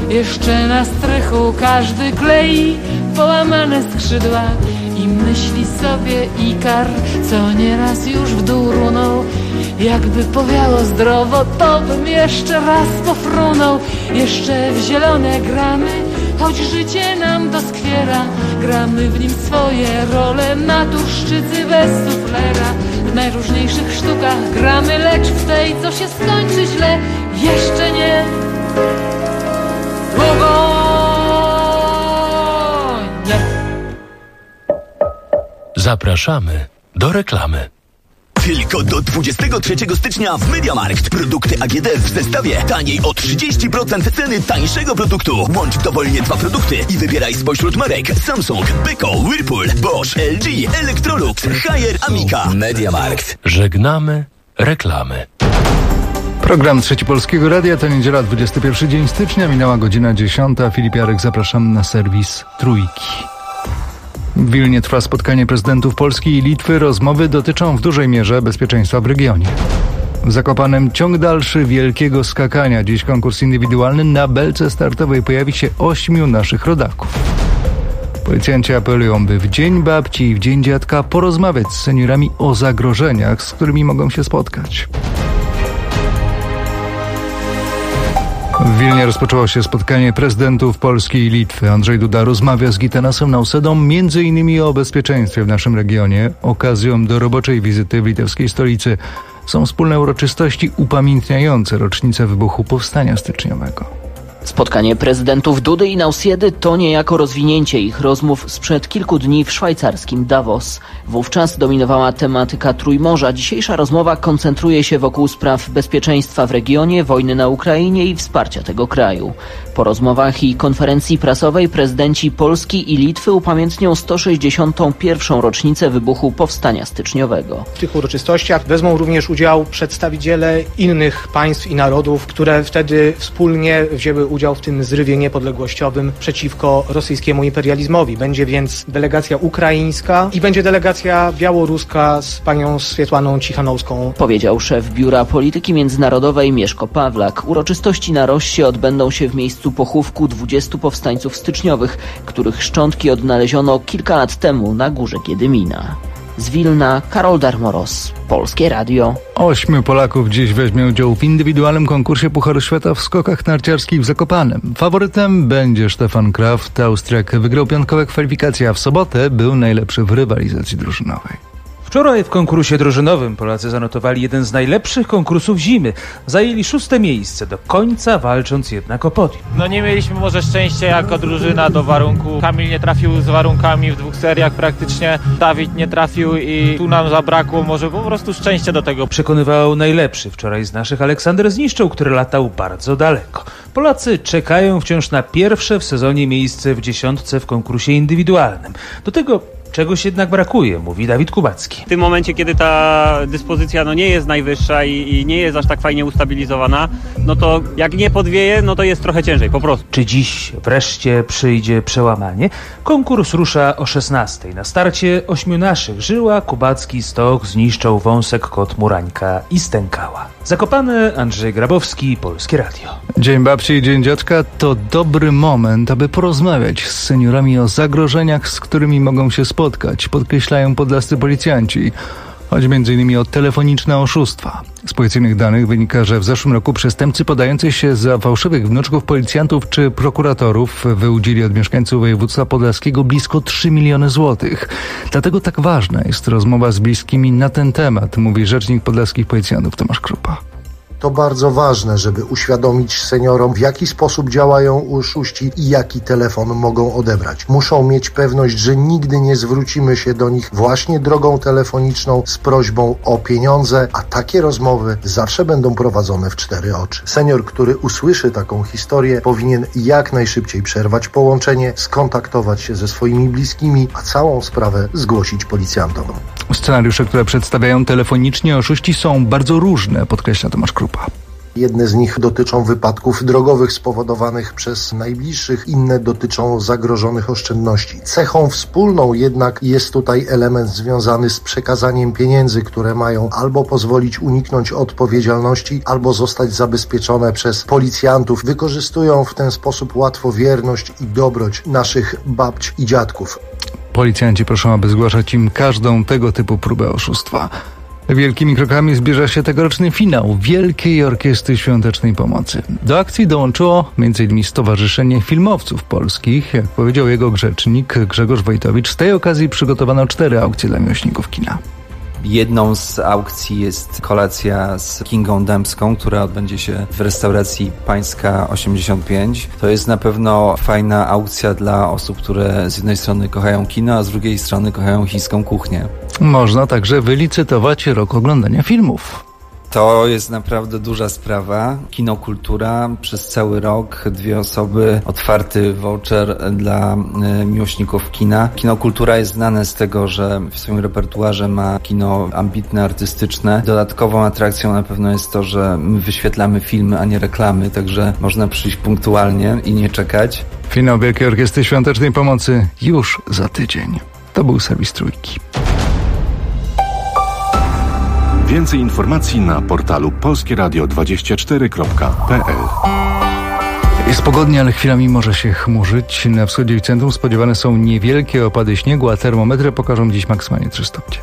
Jeszcze na strychu każdy klei połamane skrzydła i myśli sobie Ikar, co nieraz już w dół runął. Jakby powiało zdrowo, to bym jeszcze raz pofrunął. Jeszcze w zielone gramy, choć życie nam doskwiera. Gramy w nim swoje role, naturszczycy bez suflera. W najróżniejszych sztukach gramy, lecz w tej, co się skończy źle, jeszcze nie. Długo nie. Zapraszamy do reklamy. Tylko do 23 stycznia w MediaMarkt. Produkty AGD w zestawie taniej o 30% ceny tańszego produktu. Łącz dowolnie 2 produkty i wybieraj spośród marek Samsung, Beko, Whirlpool, Bosch, LG, Electrolux, Haier, Amica. MediaMarkt. Żegnamy reklamy. Program Trzeci Polskiego Radia to niedziela, 21 dzień stycznia, minęła godzina 10. Filip Jarek, zapraszam na serwis Trójki. W Wilnie trwa spotkanie prezydentów Polski i Litwy. Rozmowy dotyczą w dużej mierze bezpieczeństwa w regionie. W Zakopanem ciąg dalszy wielkiego skakania. Dziś konkurs indywidualny. Na belce startowej pojawi się 8 naszych rodaków. Policjanci apelują, by w Dzień Babci i w Dzień Dziadka porozmawiać z seniorami o zagrożeniach, z którymi mogą się spotkać. W Wilnie rozpoczęło się spotkanie prezydentów Polski i Litwy. Andrzej Duda rozmawia z Gitanasem Nausėdą m.in. o bezpieczeństwie w naszym regionie. Okazją do roboczej wizyty w litewskiej stolicy są wspólne uroczystości upamiętniające rocznicę wybuchu Powstania Styczniowego. Spotkanie prezydentów Dudy i Nausėdy to niejako rozwinięcie ich rozmów sprzed kilku dni w szwajcarskim Davos. Wówczas dominowała tematyka Trójmorza. Dzisiejsza rozmowa koncentruje się wokół spraw bezpieczeństwa w regionie, wojny na Ukrainie i wsparcia tego kraju. Po rozmowach i konferencji prasowej prezydenci Polski i Litwy upamiętnią 161. rocznicę wybuchu Powstania Styczniowego. W tych uroczystościach wezmą również udział przedstawiciele innych państw i narodów, które wtedy wspólnie wzięły udział w tym zrywie niepodległościowym przeciwko rosyjskiemu imperializmowi. Będzie więc delegacja ukraińska i będzie delegacja białoruska z panią Swietłaną Cichanowską. Powiedział szef Biura Polityki Międzynarodowej Mieszko Pawlak. Uroczystości na Rossie odbędą się w miejscu pochówku 20 powstańców styczniowych, których szczątki odnaleziono kilka lat temu na Górze Giedymina. Z Wilna Karol Darmoros, Polskie Radio. 8 Polaków dziś weźmie udział w indywidualnym konkursie Pucharu Świata w skokach narciarskich w Zakopanem. Faworytem będzie Stefan Kraft. Austriak wygrał piątkowe kwalifikacje, a w sobotę był najlepszy w rywalizacji drużynowej. Wczoraj w konkursie drużynowym Polacy zanotowali jeden z najlepszych konkursów zimy. Zajęli 6. miejsce, do końca walcząc jednak o podium. Nie mieliśmy może szczęścia jako drużyna do warunku. Kamil nie trafił z warunkami w 2 seriach praktycznie. Dawid nie trafił i tu nam zabrakło może po prostu szczęścia do tego. Przekonywał najlepszy wczoraj z naszych Aleksander Zniszczał, który latał bardzo daleko. Polacy czekają wciąż na pierwsze w sezonie miejsce w 10 w konkursie indywidualnym. Do tego czegoś jednak brakuje, mówi Dawid Kubacki. W tym momencie, kiedy ta dyspozycja nie jest najwyższa i nie jest aż tak fajnie ustabilizowana, to jak nie podwieje, to jest trochę ciężej, po prostu. Czy dziś wreszcie przyjdzie przełamanie? Konkurs rusza o 16. Na starcie 8 naszych: Żyła, Kubacki, Stoch, Zniszczał, Wąsek, Kot, Murańka i Stękała. Zakopane, Andrzej Grabowski, Polskie Radio. Dzień Babci i Dzień Dziadka to dobry moment, aby porozmawiać z seniorami o zagrożeniach, z którymi mogą się spotkać, podkreślają podlascy policjanci. Chodzi m.in. o telefoniczne oszustwa. Z policyjnych danych wynika, że w zeszłym roku przestępcy podający się za fałszywych wnuczków policjantów czy prokuratorów wyłudzili od mieszkańców województwa podlaskiego blisko 3 miliony złotych. Dlatego tak ważna jest rozmowa z bliskimi na ten temat, mówi rzecznik podlaskich policjantów Tomasz Krupa. To bardzo ważne, żeby uświadomić seniorom, w jaki sposób działają oszuści i jaki telefon mogą odebrać. Muszą mieć pewność, że nigdy nie zwrócimy się do nich właśnie drogą telefoniczną z prośbą o pieniądze, a takie rozmowy zawsze będą prowadzone w 4 oczy. Senior, który usłyszy taką historię, powinien jak najszybciej przerwać połączenie, skontaktować się ze swoimi bliskimi, a całą sprawę zgłosić policjantom. Scenariusze, które przedstawiają telefonicznie oszuści, są bardzo różne, podkreśla Tomasz Krupa. Jedne z nich dotyczą wypadków drogowych spowodowanych przez najbliższych, inne dotyczą zagrożonych oszczędności. Cechą wspólną jednak jest tutaj element związany z przekazaniem pieniędzy, które mają albo pozwolić uniknąć odpowiedzialności, albo zostać zabezpieczone przez policjantów. Wykorzystują w ten sposób łatwowierność i dobroć naszych babć i dziadków. Policjanci proszą, aby zgłaszać im każdą tego typu próbę oszustwa. Wielkimi krokami zbliża się tegoroczny finał Wielkiej Orkiestry Świątecznej Pomocy. Do akcji dołączyło m.in. Stowarzyszenie Filmowców Polskich. Jak powiedział jego rzecznik Grzegorz Wojtowicz, z tej okazji przygotowano 4 aukcje dla miłośników kina. Jedną z aukcji jest kolacja z Kingą Dębską, która odbędzie się w restauracji Pańska 85. To jest na pewno fajna aukcja dla osób, które z jednej strony kochają kino, a z drugiej strony kochają chińską kuchnię. Można także wylicytować rok oglądania filmów. To jest naprawdę duża sprawa. Kino Kultura przez cały rok, 2 osoby, otwarty voucher dla miłośników kina. Kino Kultura jest znane z tego, że w swoim repertuarze ma kino ambitne, artystyczne. Dodatkową atrakcją na pewno jest to, że my wyświetlamy filmy, a nie reklamy, także można przyjść punktualnie i nie czekać. Finał Wielkiej Orkiestry Świątecznej Pomocy już za tydzień. To był serwis Trójki. Więcej informacji na portalu polskieradio24.pl. Jest pogodnie, ale chwilami może się chmurzyć. Na wschodzie i centrum spodziewane są niewielkie opady śniegu, a termometry pokażą dziś maksymalnie 3 stopnie.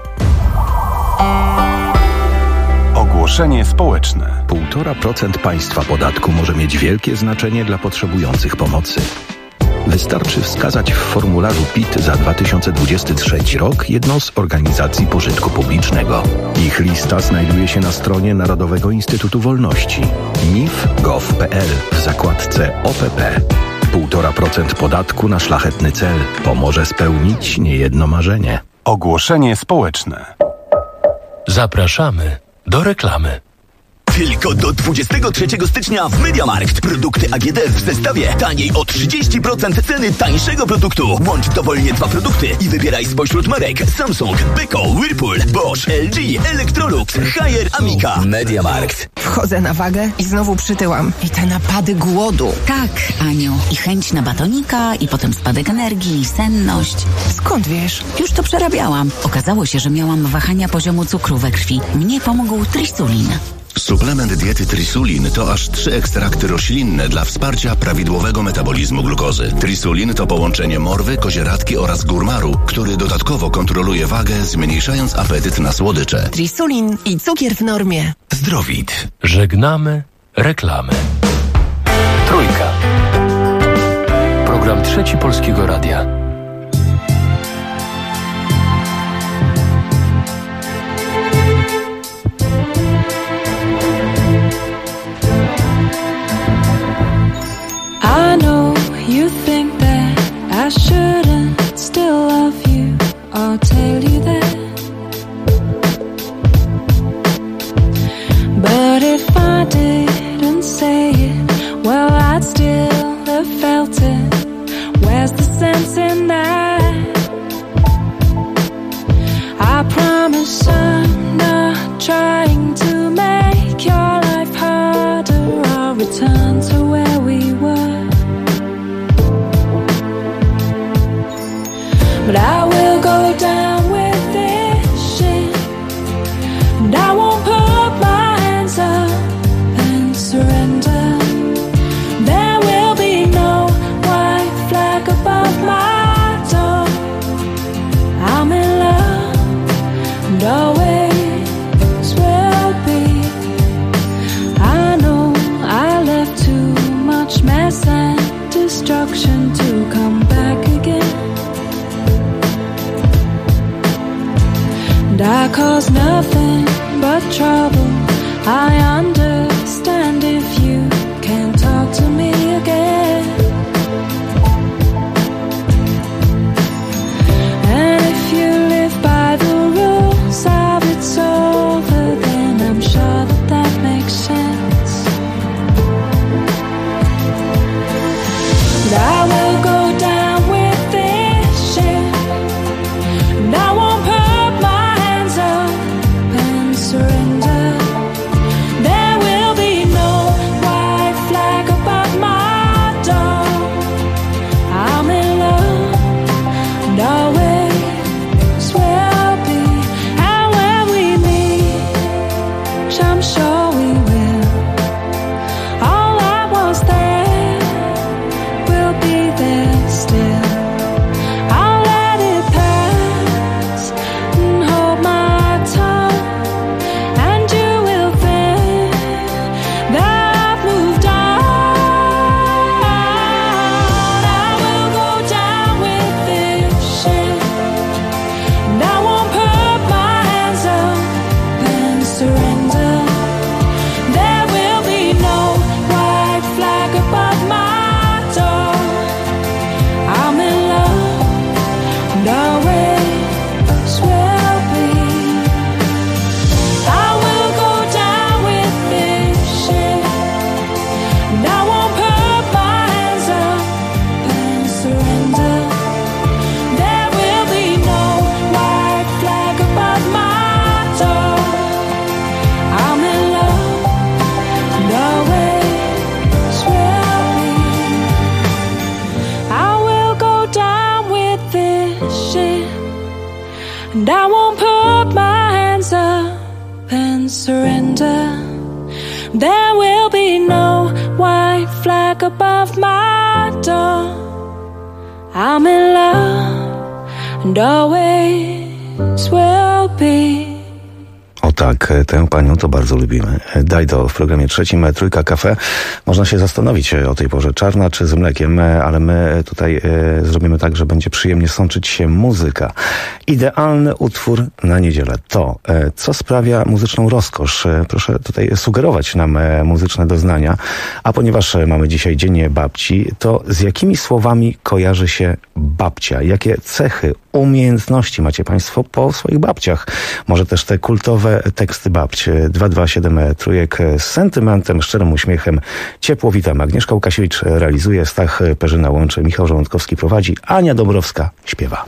Ogłoszenie społeczne. 1,5% państwa podatku może mieć wielkie znaczenie dla potrzebujących pomocy. Wystarczy wskazać w formularzu PIT za 2023 rok jedną z organizacji pożytku publicznego. Ich lista znajduje się na stronie Narodowego Instytutu Wolności nif.gov.pl w zakładce OPP. 1,5% podatku na szlachetny cel pomoże spełnić niejedno marzenie. Ogłoszenie społeczne. Zapraszamy do reklamy. Tylko do 23 stycznia w MediaMarkt. Produkty AGD w zestawie taniej o 30% ceny tańszego produktu. Łącz dowolnie 2 produkty i wybieraj spośród marek Samsung, Beko, Whirlpool, Bosch, LG, Electrolux, Haier, Amica. MediaMarkt. Wchodzę na wagę i znowu przytyłam. I te napady głodu. Tak, Aniu. I chęć na batonika, i potem spadek energii, i senność. Skąd wiesz? Już to przerabiałam. Okazało się, że miałam wahania poziomu cukru we krwi. Mnie pomógł Trisulin. Suplement diety Trisulin to aż 3 ekstrakty roślinne dla wsparcia prawidłowego metabolizmu glukozy. Trisulin to połączenie morwy, kozieradki oraz górmaru, który dodatkowo kontroluje wagę, zmniejszając apetyt na słodycze. Trisulin i cukier w normie. Zdrowit. Żegnamy reklamy. Trójka. Program Trzeci Polskiego Radia. I know you think that I shouldn't still love you or tell you that. But if I didn't say it, well, I'd still have felt it. Where's the sense in that? I promise I'm not trying to make your life harder. I'll return to where we were. But I will go down with this shit, and I won't put my hands up and surrender. There will be no white flag above my door. I'm in love and always will be. I know I left too much mess and destruction to come back again. And I cause nothing but trouble. I understand if you can't talk to me again. And if you live by the rules of it's over, then I'm sure that that makes sense. And I will go down with this shit, and I won't put my hands up and surrender. There will be surrender. There will be no white flag above my door. I'm in love and always will be. O tak, tę panią to bardzo lubimy. Dajdo w programie trzecim Trójka Cafe. Można się zastanowić o tej porze, czarna czy z mlekiem, ale my tutaj zrobimy tak, że będzie przyjemnie sączyć się muzyka. Idealny utwór na niedzielę. To, co sprawia muzyczną rozkosz. Proszę tutaj sugerować nam muzyczne doznania. A ponieważ mamy dzisiaj Dzień Babci, to z jakimi słowami kojarzy się babcia? Jakie cechy, umiejętności macie Państwo po swoich babciach? Może też te kultowe teksty babci. 227 trójek z sentymentem, szczerym uśmiechem. Ciepło witam. Agnieszka Łukasiewicz realizuje, Stach Perzyna łączy, Michał Żołądkowski prowadzi, Ania Dąbrowska śpiewa.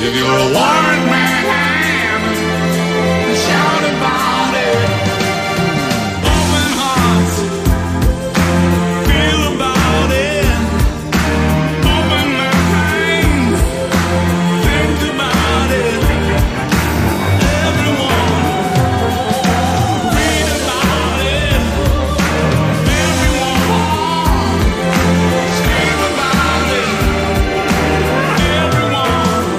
If you're a one man, shout about it. Open hearts, feel about it. Open minds, think about it. Everyone, read about it. Everyone, scream about it. Everyone.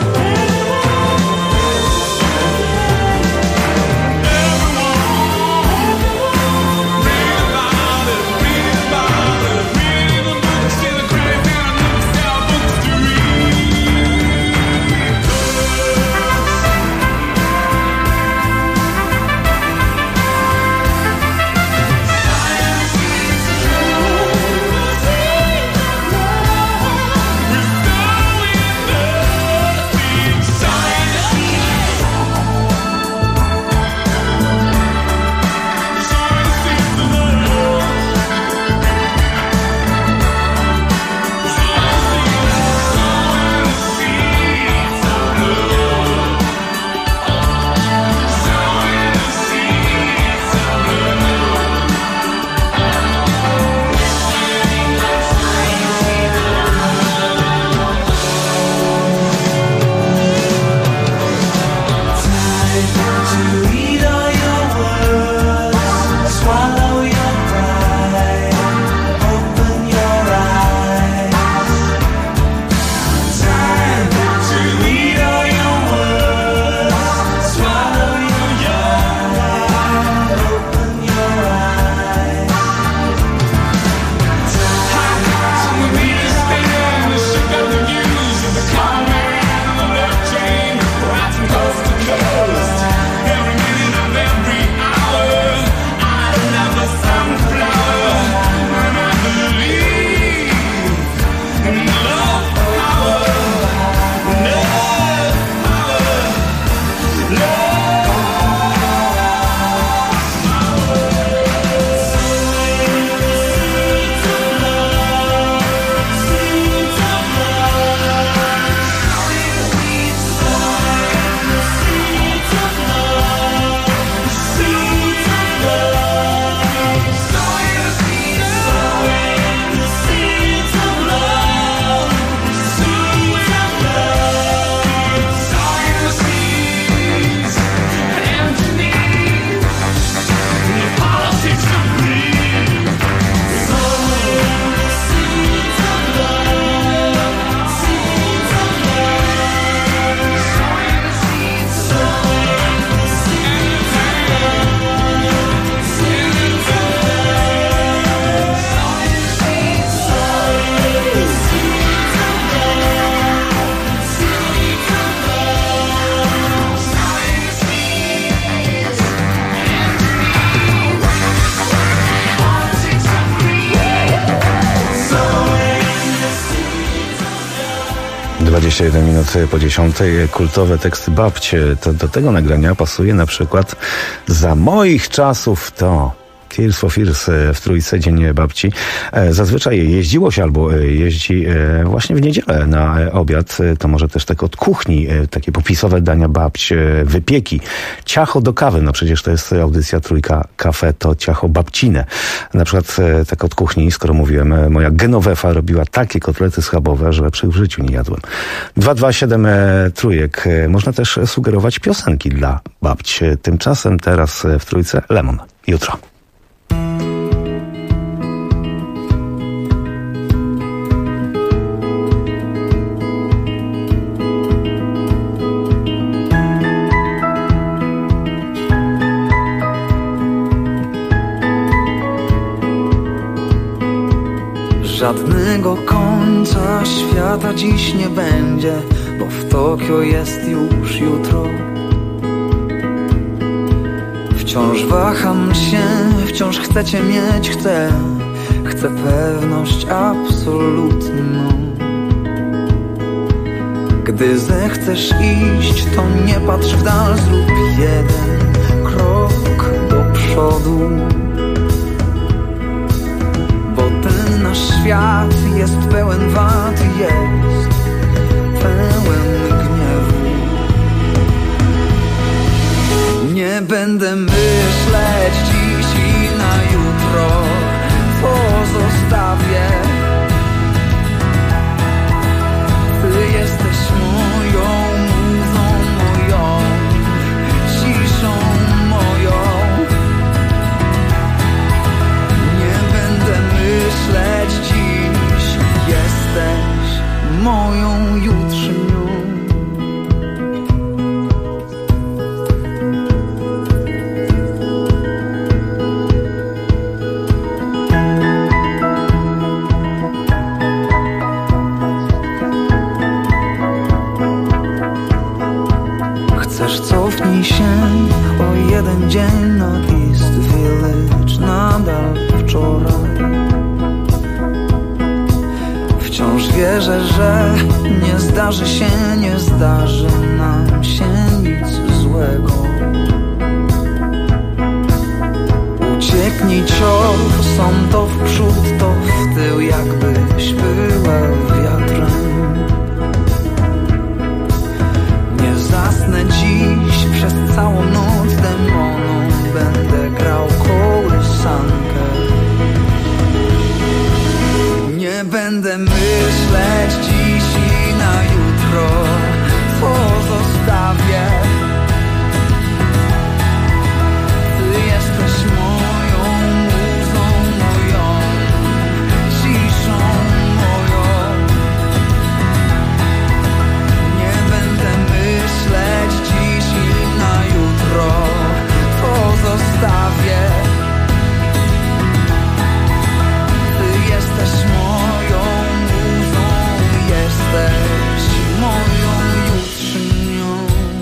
Dwadzieścia 21 minut po 10. Kultowe teksty babcie. To do tego nagrania pasuje na przykład Za moich czasów to Tears for Fears w Trójce, Dzień Babci. Zazwyczaj jeździło się albo jeździ właśnie w niedzielę na obiad. To może też tak od kuchni, takie popisowe dania babci, wypieki. Ciacho do kawy, no przecież to jest audycja Trójka Cafe, to ciacho babcine. Na przykład tak od kuchni, skoro mówiłem, moja Genovefa robiła takie kotlety schabowe, że lepszych w życiu nie jadłem. 227 Trójek. Można też sugerować piosenki dla babci. Tymczasem teraz w Trójce Lemon. Jutro. Żadnego końca świata dziś nie będzie, bo w Tokio jest już jutro. Wciąż waham się, wciąż chcę cię mieć, chcę pewność absolutną. Gdy zechcesz iść, to nie patrz w dal, zrób jeden krok do przodu. Nasz świat jest pełen wad, jest pełen gniewu. będę myśleć dziś i na jutro, to zostawię. Ty jesteś moją muzą, moją ciszą moją. Nie będę myśleć dziś, jesteś moją jutrzynią. Cofnij się o jeden dzień na East Village, nadal wczoraj. Wciąż wierzę, że nie zdarzy nam się nic złego. Ucieknij ciosom, to w przód, to w tył, jakbyś była wiatrem. Zasnę dziś przez całą noc demoną, będę grał kołysankę. Nie będę myśleć dziś i na jutro, to zostawię. Ty jesteś moją muzą, moją ciszą moją. Nie będę myśleć dziś i na jutro, to zostawię. Ty jesteś moją muzą, jesteś moją jutrzynią.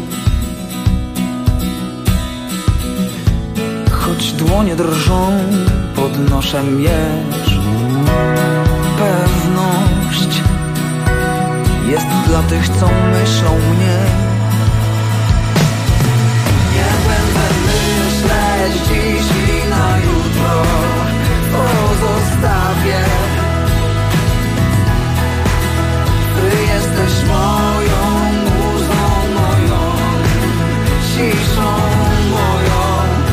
Choć dłonie drżą, podnoszę miecz. Pewność jest dla tych, co myślą mnie. Nie będę myśleć dziś i na jutro, to zostawię. Ty jesteś moją muzą, moją ciszą moją.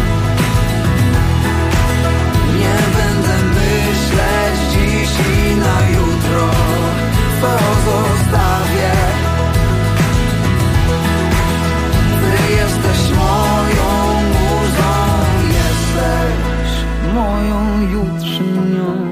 Nie będę myśleć dziś i na jutro, to zostawię. Ty jesteś moją muzą, jesteś moją jutrzynią.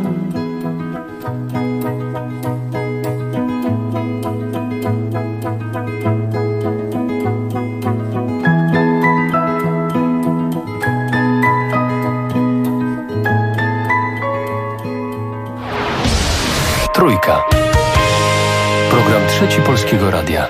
Trójka. Program Trzeci Polskiego Radia.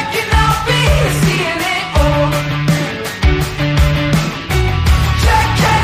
Check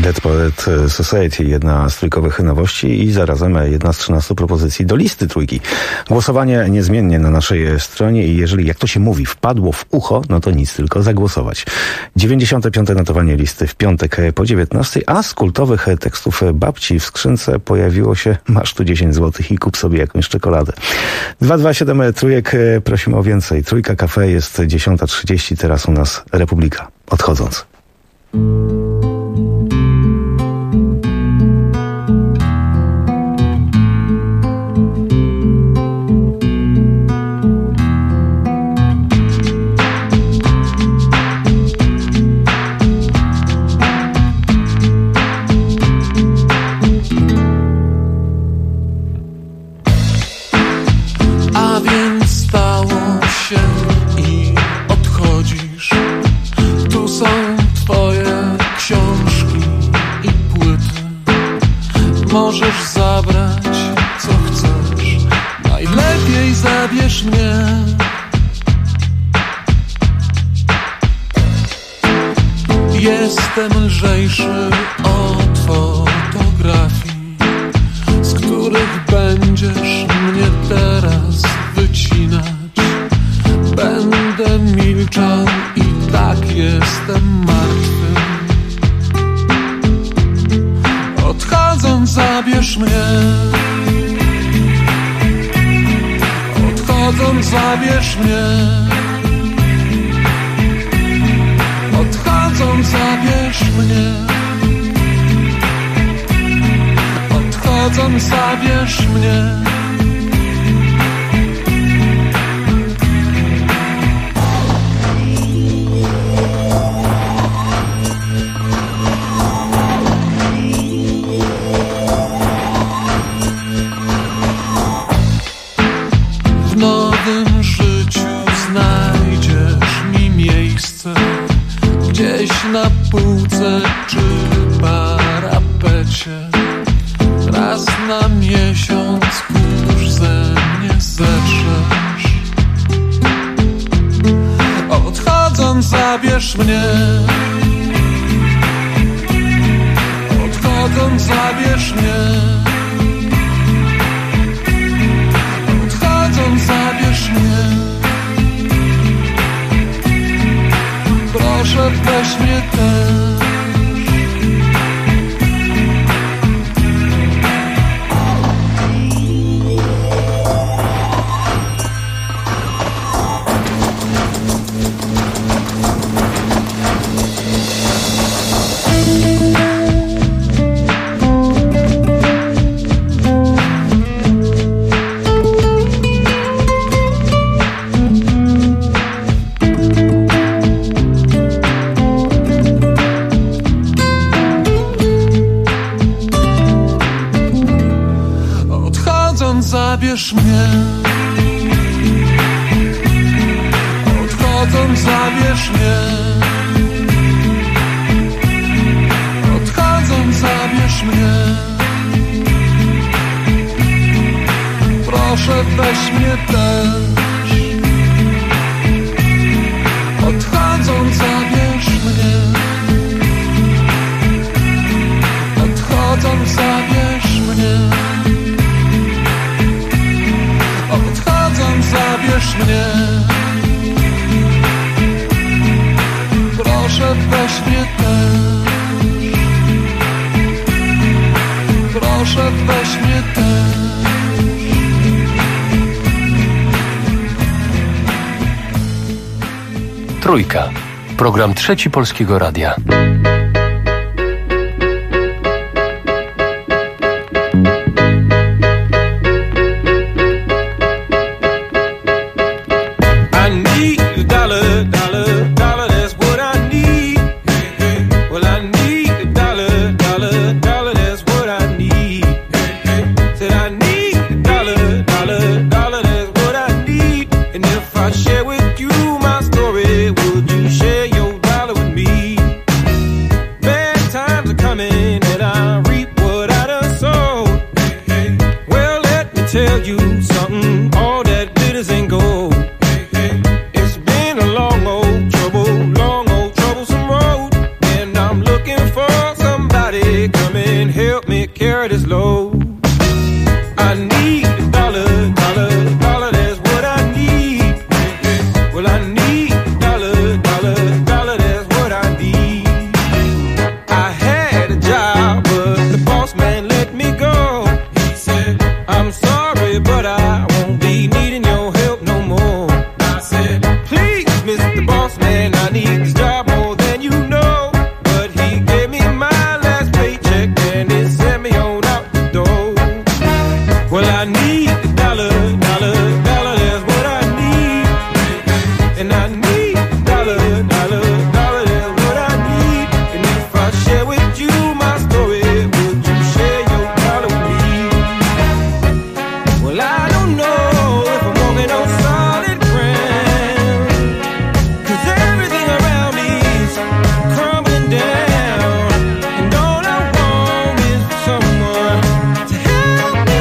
Dead Poet Society, jedna z trójkowych nowości i zarazem jedna z 13 propozycji do listy trójki. Głosowanie niezmiennie na naszej stronie i jeżeli, jak to się mówi, wpadło w ucho, no to nic, tylko zagłosować. 95. notowanie listy w piątek po 19, a z kultowych tekstów babci w skrzynce pojawiło się masz tu 10 zł i kup sobie jakąś czekoladę. 227 trójek, prosimy o więcej. Trójka Cafe jest 10:30, teraz u nas Republika. Odchodząc. A więc stało się i odchodzisz. Tu są twoje książki i płyty. Możesz zabrać co chcesz. Najlepiej zabierz mnie. Jestem lżejszy od fotografii, z których będziesz mnie teraz wycinać. Będę milczał i tak jestem martwy. Odchodząc zabierz mnie. Odchodząc zabierz mnie. Odchodząc zabierz mnie. Odchodząc zabierz mnie. W nowym życiu znajdziesz mi miejsce, gdzieś na półce czy parapecie. Raz na miesiąc kurz ze mnie zetrzesz. Odchodząc zabierz mnie. Odchodząc zabierz mnie. Odchodząc zabierz mnie. Proszę weź mnie też. Zabierz mnie. Odchodząc zabierz mnie. Odchodząc zabierz mnie. Proszę weź mnie też. Odchodząc zabierz mnie. Odchodząc zabierz mnie. Odchodząc zabierz mnie. Proszę weź mnie też. Proszę weź mnie też. Trójka. Program Trzeci Polskiego Radia. Share with you my story. Would you share your dollar with me? dollar, dollar, dollar, that's what I need. And if I share with you my story, would you share your dollar with me? Well, I don't know if I'm walking on solid ground, 'cause everything around me is crumbling down, and all I want is someone to help me.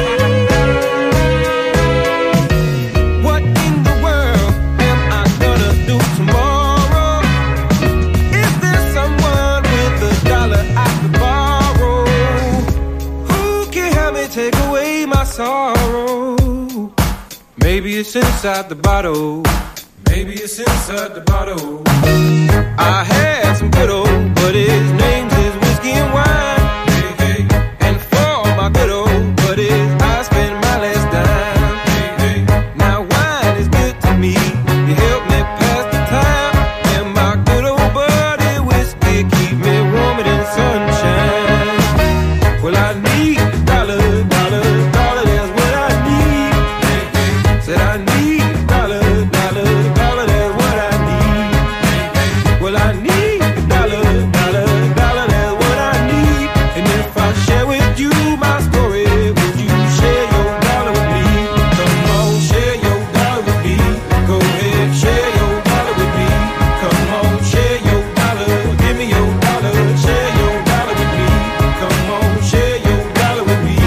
What in the world am I gonna do tomorrow? Is there someone with a dollar I could borrow? Who can help me take away my sorrow? Maybe it's inside the bottle. Maybe it's inside the bottle. I had some good old buddies, names is whiskey and wine. Hey, hey. And for all my good old buddies, I spend my last dime. Hey, hey. Now wine is good to me. You help me pass the time. And my good old buddy whiskey keep me warmer than sunshine. Well, I need a dollar, dollar, dollar, that's what I need. Hey, hey. Said I need a dollar, dollar, dollar, that's what I need. Hey, hey. Well, I need a dollar, dollar, dollar, that's what I need. And if I share with you my story, would you share your dollar with me? Come on, share your dollar with me. Go ahead, share your dollar with me. Come on, share your dollar. Give me your dollar, share your dollar with me. Come on, share your dollar with me.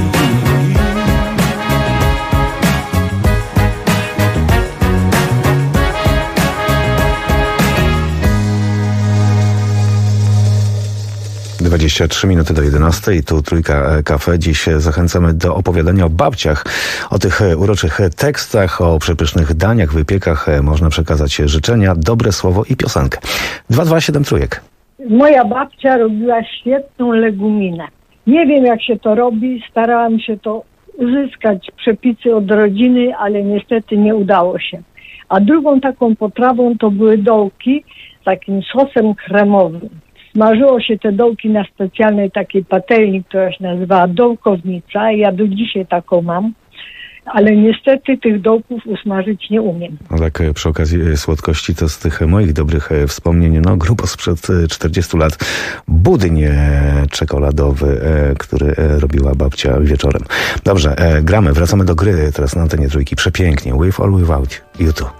23 minuty do 11 i tu Trójka Cafe. Dziś zachęcamy do opowiadania o babciach, o tych uroczych tekstach, o przepysznych daniach, wypiekach. Można przekazać życzenia, dobre słowo i piosenkę. 227 Trójek. Moja babcia robiła świetną leguminę. Nie wiem, jak się to robi. Starałam się to uzyskać przepisy od rodziny, ale niestety nie udało się. A drugą taką potrawą to były dołki z takim sosem kremowym. Smażyło się te dołki na specjalnej takiej patelni, która się nazywała dołkownica. Ja do dzisiaj taką mam, ale niestety tych dołków usmażyć nie umiem. No tak, przy okazji słodkości to z tych moich dobrych wspomnień, no grubo sprzed 40 lat, budyń czekoladowy, który robiła babcia wieczorem. Dobrze, gramy, wracamy do gry teraz na antenie Trójki. Przepięknie, With or Without You Too.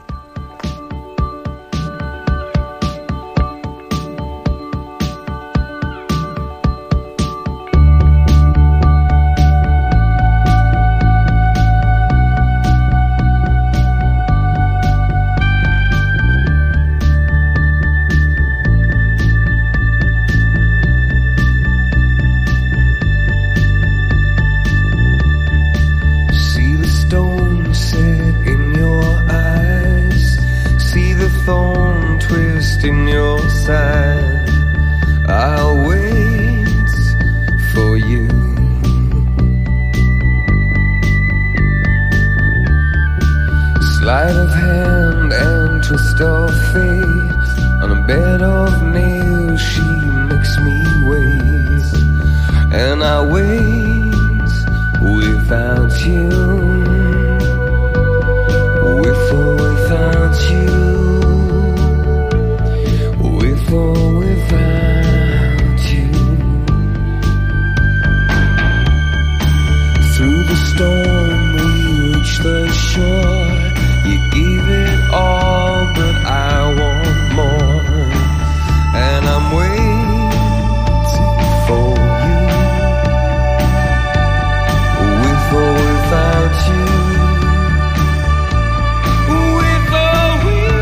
See the stone set in your eyes, see the thorn twist in your side. I'll wait for you. Sleight of hand and twist of fate, on a bed of nails she makes me wait, and I wait without you, with or without you, with or without you. Through the storm we reach the shore. You gave it all, but I want more, and I'm waiting for you, with or without you, with or without you.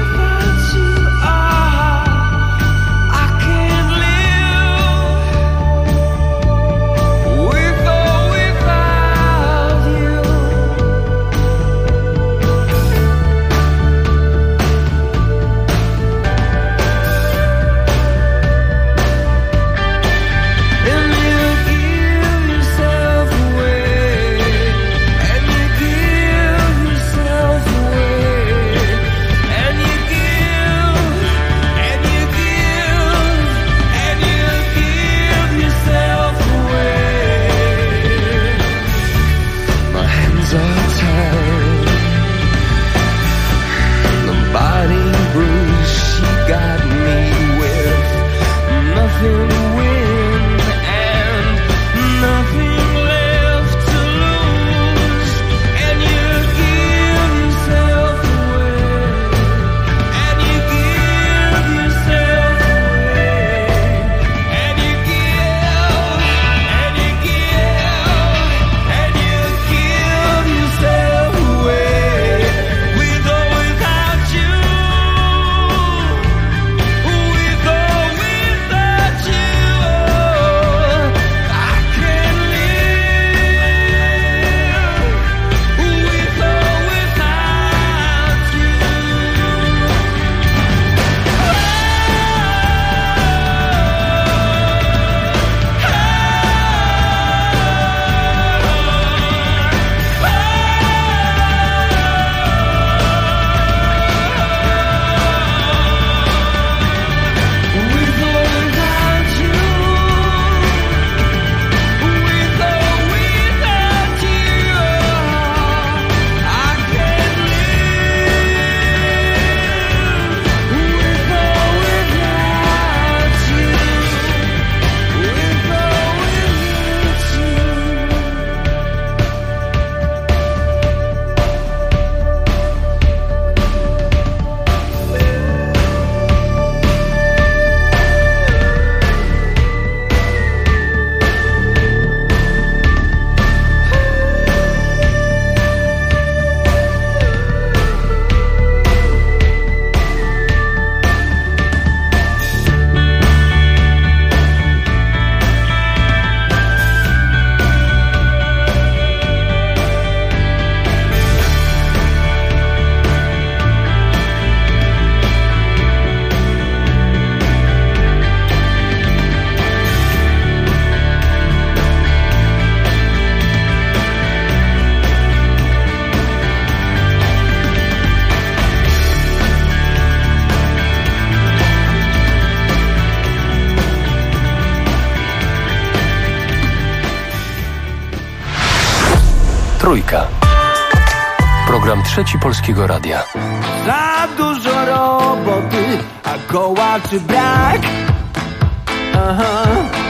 Trójka. Program Trzeci Polskiego Radia. Za dużo roboty, a kołaczy brak. Aha.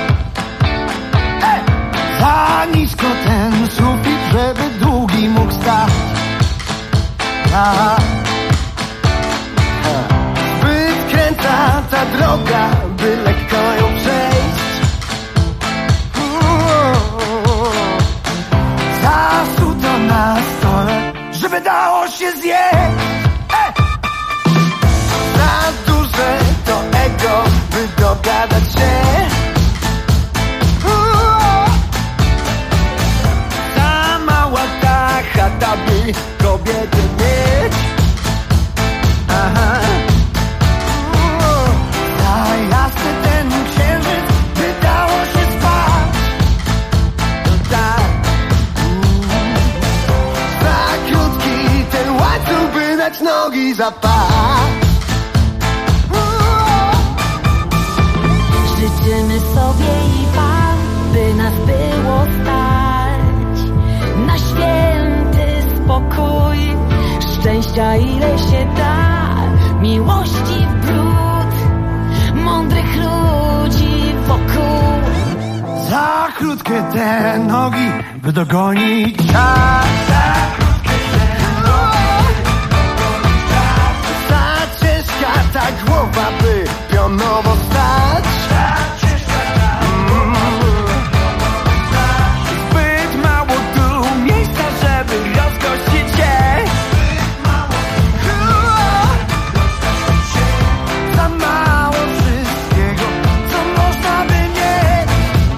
Za nisko ten sufit, żeby długi mógł stać. Zbyt kręta ta droga, by lekko ją przejść. Zasuto na stole, żeby dało się zjeść. Za duże to ego, by dogadać się. Za mała ta chata, by kobiety mieć. Aha. Za jasny ten księżyc, by dało się spać. Tak. Za krótki ten łańcuch, by dać nogi za pas. Życzymy sobie i wam, by nas było stać na święty spokój, szczęścia ile się da, miłości w bród, mądrych ludzi wokół. Za krótkie te nogi, by dogonić czas. Za krótkie te nogi, by dogonić czas. Za ciężka ta głowa, by pionowo stać. Zbyt mało tu miejsca, żeby rozgościć się. Za mało wszystkiego, co można by mieć.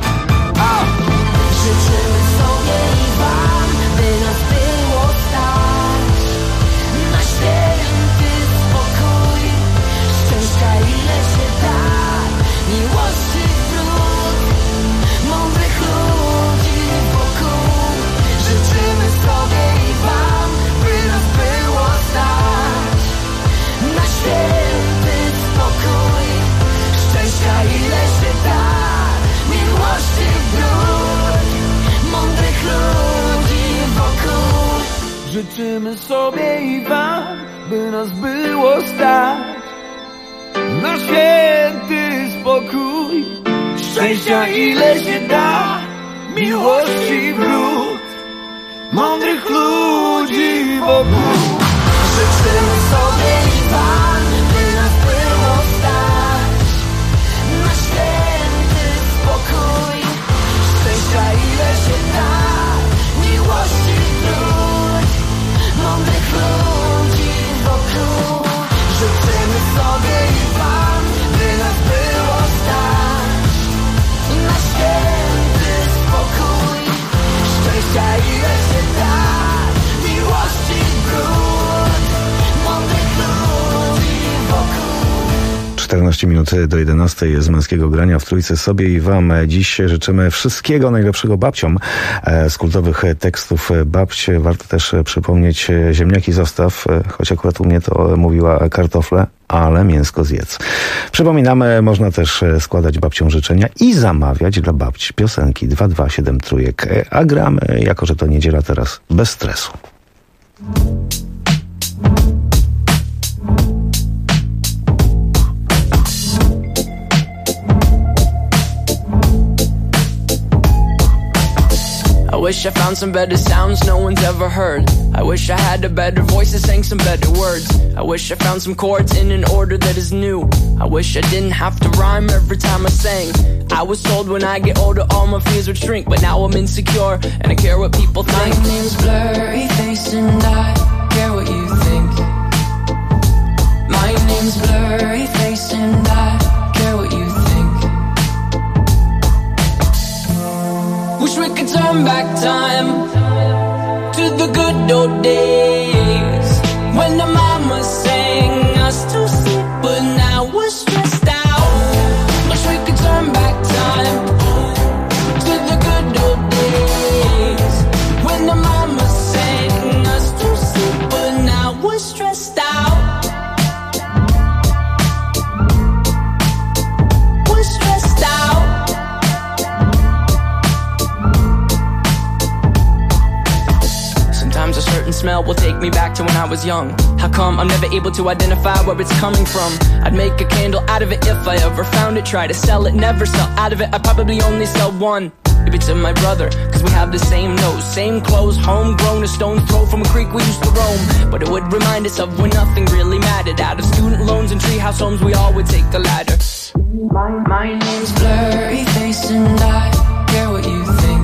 Życzymy sobie i wam, by nas było stać na święty spokój, szczęścia ile się da, miłości wrót, mądrych ludzi wokół. Życzymy sobie i wam, by nas było stać na święty spokój, szczęścia ile się da, miłości wrót, mądrych ludzi wokół. Życzymy sobie i wam, by nas było stać na święty spokój, szczęścia ile się da, miłości wrót, mądrych ludzi wokół. Życzymy sobie i wam, by nas było stać na święty spokój, szczęścia ile się da, miłości wrót, mądrych ludzi wokół. Życzymy sobie i wam, by nas było stać na święty spokój, szczęścia ile się da, miłości wrót, mądrych ludzi wokół. 14 minut do 11 z Męskiego Grania w Trójce sobie i wam. Dziś życzymy wszystkiego najlepszego babciom. Z kultowych tekstów babć warto też przypomnieć ziemniaki zostaw, choć akurat u mnie to mówiła kartofle, ale mięsko zjedz. Przypominamy, można też składać babciom życzenia i zamawiać dla babci piosenki 2273, a gramy, jako że to niedziela teraz, bez stresu. I wish I found some better sounds no one's ever heard. I wish I had a better voice that sang some better words. I wish I found some chords in an order that is new. I wish I didn't have to rhyme every time I sang. I was told when I get older all my fears would shrink, but now I'm insecure and I care what people think. My name's Blurry Face and I care what you think. My name's Blurry Face and I care what you think. Wish we could turn back time to the good old days when the mama sang us to sleep, but now we're stressed out. Wish we could turn back time to the good old days when the mama sang us to sleep, but now we're stressed out. We're stressed out. me back to when I was young. How come I'm never able to identify where it's coming from? I'd make a candle out of it if I ever found it. Try to sell it, never sell out of it. I'd probably only sell one. Maybe to my brother, cause we have the same nose, same clothes, homegrown, a stone's throw from a creek we used to roam. But it would remind us of when nothing really mattered. Out of student loans and treehouse homes, we all would take the ladder. My name's Blurry Face and I care what you think.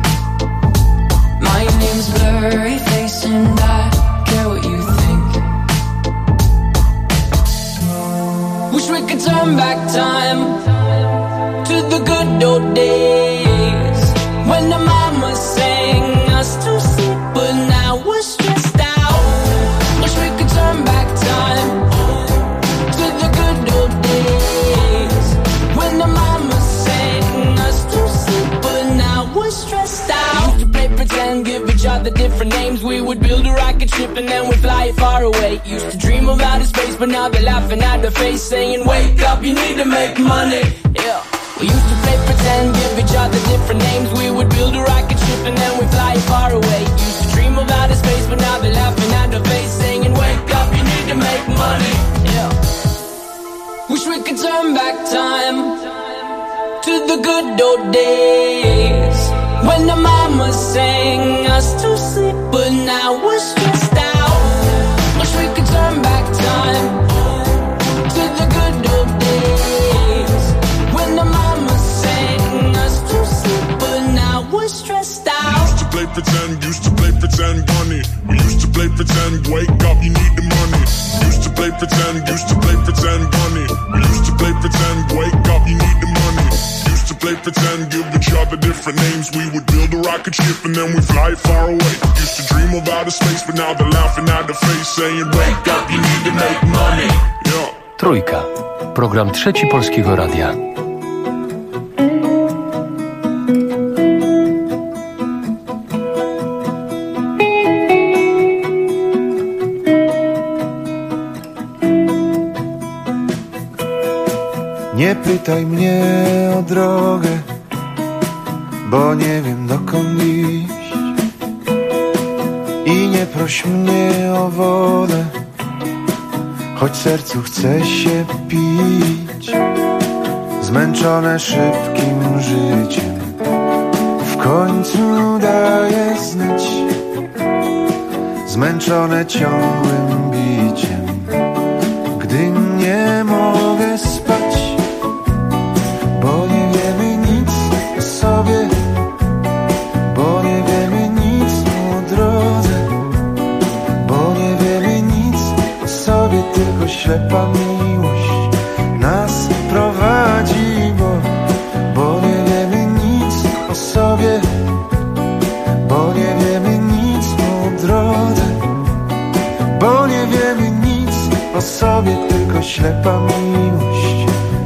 My name's Blurry Face and I care what you think. Wish we could turn back time to the good old days when the mama sang us to sleep, but now we're stressed out. Wish we could turn back time to the good old days when the mama sang us to sleep, but now we're stressed out. We used to play pretend, give each other different names. We would build a rocket ship and then we'd fly far away. Used to dream of outer space, but now they're laughing at the face, saying, wake up, you need to make money. Yeah. We used to play pretend, give each other different names. We would build a rocket ship and then we'd fly far away. Used to dream of outer space, but now they're laughing at the face, saying, wake up, you need to make money. Yeah. Wish we could turn back time to the good old days when the mama sang us to sleep, but now we're stressed out. Wish we could turn back time to the good old days when the mama sang us to sleep, but now we're stressed out. Used to play pretend, bunny. We used to play pretend, wake up, you need the money. Used to play pretend, bunny. We used to play pretend, wake up, you need the money. Used to play pretend, give each other different names. We would build a rocket ship and then we fly far away. Used to dream of outer space, but now they're laughing at the face, saying, wake up, you need to make money. Yeah. Trójka. Program Trzeci Polskiego Radia. Nie pytaj mnie o drogę, bo nie wiem dokąd iść. I nie proś mnie o wodę, choć sercu chce się pić. Zmęczone szybkim życiem w końcu daje znać. Zmęczone ciągłym biciem, gdy nie mogę spać. Bo nie wiemy nic o sobie, bo nie wiemy nic o drodze, bo nie wiemy nic o sobie, tylko ślepa miłość nas prowadzi, bo nie wiemy nic o sobie, bo nie wiemy nic o drodze, bo nie wiemy nic o sobie, tylko ślepa miłość.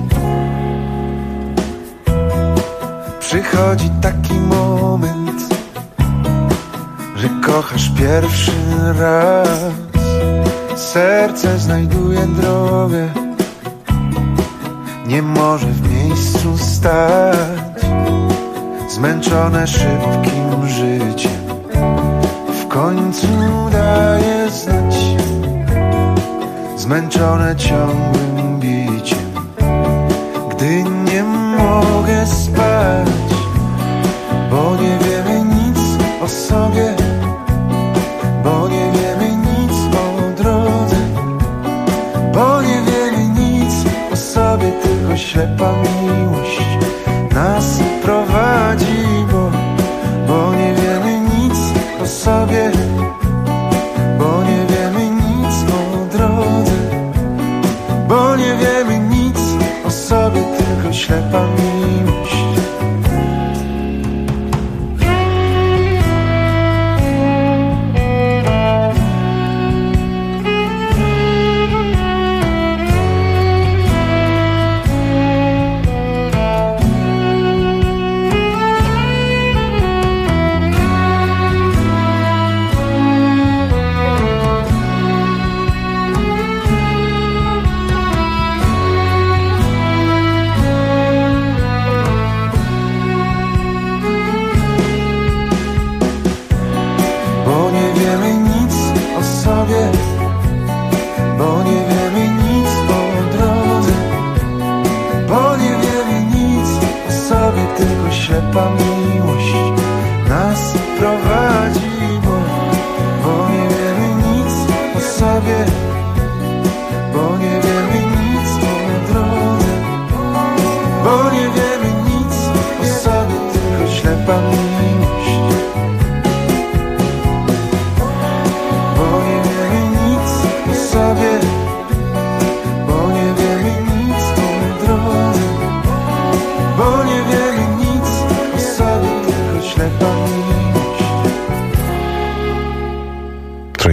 Przychodzi taki moment, że kochasz pierwszy raz. Serce znajduje drogę, nie może w miejscu stać. Zmęczone szybkim życiem w końcu daje znać. Zmęczone ciągłym biciem, gdy nie mogę spać. Bo nie wiemy nic o sobie, bo nie wiemy nic o drodze, bo nie wiemy nic o sobie, tylko ślepa miłość nas prowadzi, bo nie wiemy nic o sobie, bo nie wiemy nic o drodze, bo nie wiemy nic o sobie, tylko ślepa miłość.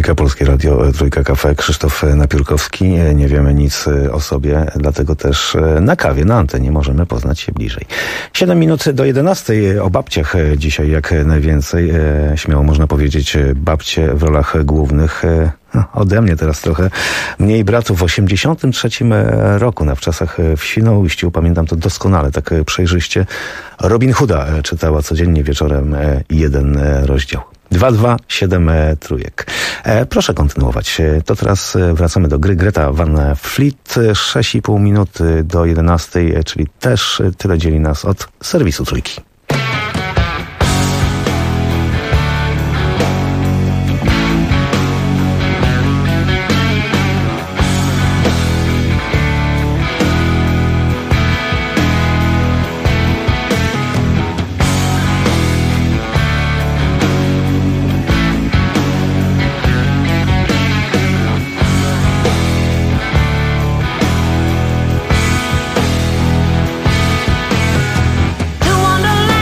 Trójka, Polskie Radio, Trójka Cafe, Krzysztof Napiórkowski. Nie wiemy nic o sobie, dlatego też na kawie, na antenie możemy poznać się bliżej. 7 minut do 11. O babciach dzisiaj jak najwięcej. Śmiało można powiedzieć babcie w rolach głównych. Ode mnie teraz trochę mniej bratów. W 83 roku na Wczasach w Świnoujściu, pamiętam to doskonale, tak przejrzyście, Robin Hooda czytała codziennie wieczorem jeden rozdział. 227 trójek. Proszę kontynuować. To teraz wracamy do gry. Greta Van Fleet, 6,5 minuty do 11, czyli też tyle dzieli nas od serwisu Trójki. To Wonderland.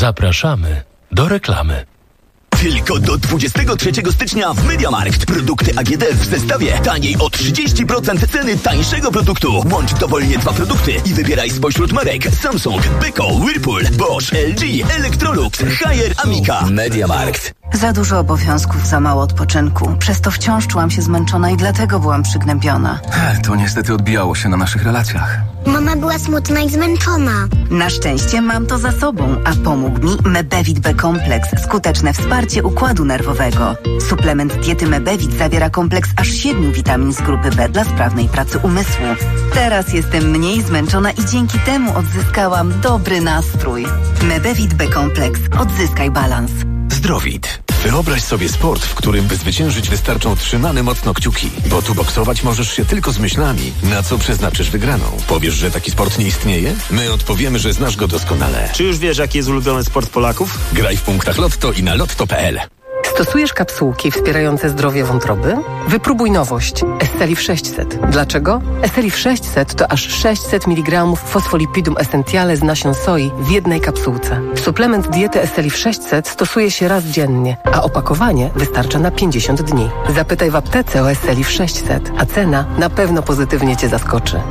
Zapraszamy do reklamy. Tylko do 23 stycznia w MediaMarkt. Produkty AGD w zestawie taniej o 30% ceny tańszego produktu. Łącz dowolnie 2 produkty i wybieraj spośród marek Samsung, Beko, Whirlpool, Bosch, LG, Electrolux, Haier, Amica. MediaMarkt. Za dużo obowiązków, za mało odpoczynku. Przez to wciąż czułam się zmęczona i dlatego byłam przygnębiona. To niestety odbijało się na naszych relacjach. Mama była smutna i zmęczona. Na szczęście mam to za sobą, a pomógł mi Mebevit B-kompleks. Skuteczne wsparcie układu nerwowego. Suplement diety Mebevit zawiera kompleks aż 7 witamin z grupy B dla sprawnej pracy umysłu. Teraz jestem mniej zmęczona i dzięki temu odzyskałam dobry nastrój. Mebevit B-kompleks. Odzyskaj balans. Zdrowit. Wyobraź sobie sport, w którym by zwyciężyć wystarczą trzymane mocno kciuki. Bo tu boksować możesz się tylko z myślami, na co przeznaczysz wygraną. Powiesz, że taki sport nie istnieje? My odpowiemy, że znasz go doskonale. Czy już wiesz, jaki jest ulubiony sport Polaków? Graj w punktach Lotto i na lotto.pl. Stosujesz kapsułki wspierające zdrowie wątroby? Wypróbuj nowość Esselif 600. Dlaczego? Esselif 600 to aż 600 mg fosfolipidum essentiale z nasion soi w jednej kapsułce. Suplement diety Esselif 600 stosuje się raz dziennie, a opakowanie wystarcza na 50 dni. Zapytaj w aptece o Esselif 600, a cena na pewno pozytywnie Cię zaskoczy.